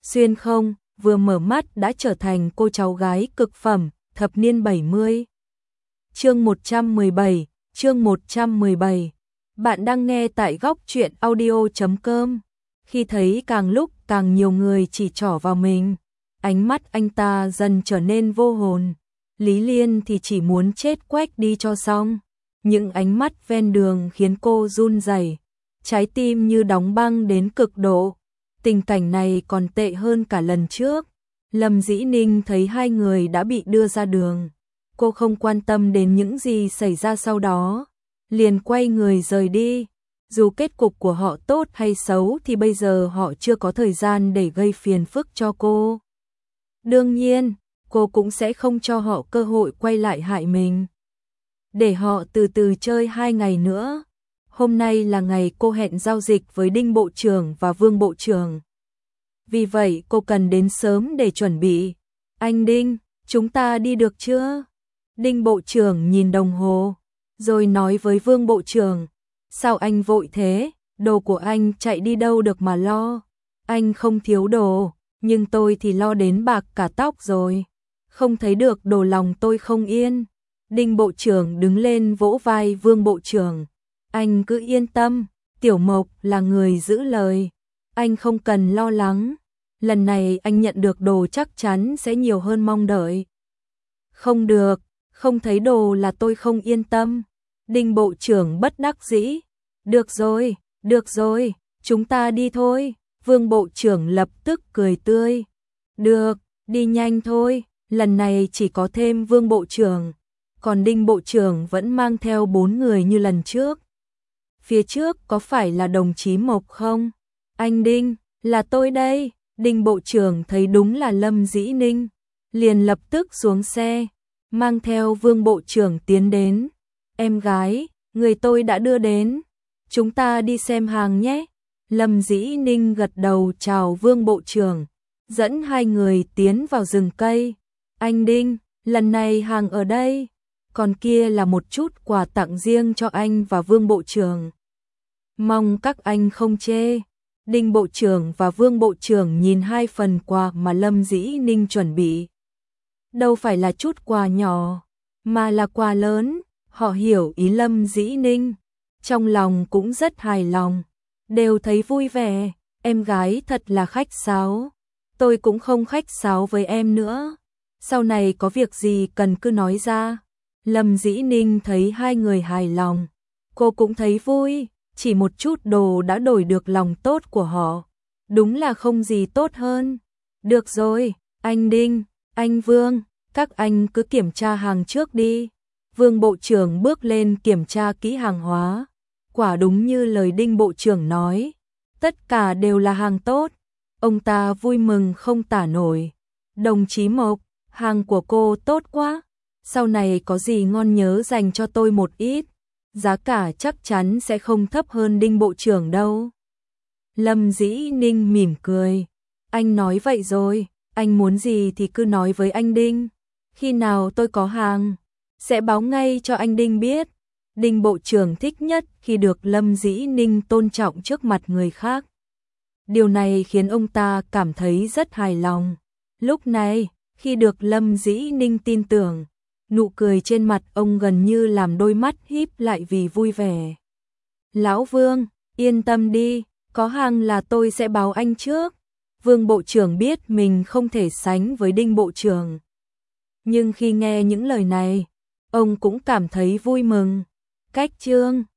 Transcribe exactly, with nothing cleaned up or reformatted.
xuyên không, vừa mở mắt đã trở thành cô cháu gái cực phẩm, thập niên bảy mươi. Chương một trăm mười bảy, chương một trăm mười bảy. Bạn đang nghe tại góc truyện audio chấm com. Khi thấy càng lúc càng nhiều người chỉ trỏ vào mình, ánh mắt anh ta dần trở nên vô hồn. Lý Liên thì chỉ muốn chết quách đi cho xong. Những ánh mắt ven đường khiến cô run rẩy, trái tim như đóng băng đến cực độ. Tình cảnh này còn tệ hơn cả lần trước. Lâm Dĩ Ninh thấy hai người đã bị đưa ra đường. Cô không quan tâm đến những gì xảy ra sau đó, liền quay người rời đi. Dù kết cục của họ tốt hay xấu thì bây giờ họ chưa có thời gian để gây phiền phức cho cô. Đương nhiên, cô cũng sẽ không cho họ cơ hội quay lại hại mình. Để họ từ từ chơi hai ngày nữa. Hôm nay là ngày cô hẹn giao dịch với Đinh Bộ trưởng và Vương Bộ trưởng. Vì vậy cô cần đến sớm để chuẩn bị. Anh Đinh, chúng ta đi được chưa? Đinh Bộ trưởng nhìn đồng hồ, rồi nói với Vương Bộ trưởng. Sao anh vội thế? Đồ của anh chạy đi đâu được mà lo? Anh không thiếu đồ, nhưng tôi thì lo đến bạc cả tóc rồi. Không thấy được đồ lòng tôi không yên. Đinh Bộ trưởng đứng lên vỗ vai Vương Bộ trưởng. Anh cứ yên tâm, Tiểu Mộc là người giữ lời. Anh không cần lo lắng. Lần này anh nhận được đồ chắc chắn sẽ nhiều hơn mong đợi. Không được, không thấy đồ là tôi không yên tâm. Đinh Bộ trưởng bất đắc dĩ. Được rồi, được rồi, chúng ta đi thôi. Vương Bộ trưởng lập tức cười tươi. Được, đi nhanh thôi. Lần này chỉ có thêm Vương Bộ trưởng, còn Đinh Bộ trưởng vẫn mang theo bốn người như lần trước. Phía trước có phải là đồng chí Mộc không? Anh Đinh, là tôi đây. Đinh Bộ trưởng thấy đúng là Lâm Dĩ Ninh, liền lập tức xuống xe, mang theo Vương Bộ trưởng tiến đến. Em gái, người tôi đã đưa đến. Chúng ta đi xem hàng nhé. Lâm Dĩ Ninh gật đầu chào Vương Bộ trưởng, dẫn hai người tiến vào rừng cây. Anh Đinh, lần này hàng ở đây, còn kia là một chút quà tặng riêng cho anh và Vương Bộ trưởng. Mong các anh không chê. Đinh Bộ trưởng và Vương Bộ trưởng nhìn hai phần quà mà Lâm Dĩ Ninh chuẩn bị. Đâu phải là chút quà nhỏ, mà là quà lớn. Họ hiểu ý Lâm Dĩ Ninh, trong lòng cũng rất hài lòng, đều thấy vui vẻ. Em gái thật là khách sáo. Tôi cũng không khách sáo với em nữa. Sau này có việc gì cần cứ nói ra. Lâm Dĩ Ninh thấy hai người hài lòng, cô cũng thấy vui. Chỉ một chút đồ đã đổi được lòng tốt của họ. Đúng là không gì tốt hơn. Được rồi, anh Đinh, anh Vương, các anh cứ kiểm tra hàng trước đi. Vương Bộ trưởng bước lên kiểm tra kỹ hàng hóa. Quả đúng như lời Đinh Bộ trưởng nói, tất cả đều là hàng tốt. Ông ta vui mừng không tả nổi. Đồng chí Mộc, hàng của cô tốt quá. Sau này có gì ngon nhớ dành cho tôi một ít. Giá cả chắc chắn sẽ không thấp hơn Đinh Bộ trưởng đâu. Lâm Dĩ Ninh mỉm cười. Anh nói vậy rồi, anh muốn gì thì cứ nói với anh Đinh. Khi nào tôi có hàng, sẽ báo ngay cho anh Đinh biết. Đinh Bộ trưởng thích nhất khi được Lâm Dĩ Ninh tôn trọng trước mặt người khác. Điều này khiến ông ta cảm thấy rất hài lòng. Lúc này, khi được Lâm Dĩ Ninh tin tưởng, nụ cười trên mặt ông gần như làm đôi mắt híp lại vì vui vẻ. Lão Vương, yên tâm đi, có hàng là tôi sẽ báo anh trước. Vương Bộ trưởng biết mình không thể sánh với Đinh Bộ trưởng. Nhưng khi nghe những lời này, ông cũng cảm thấy vui mừng. Cách chương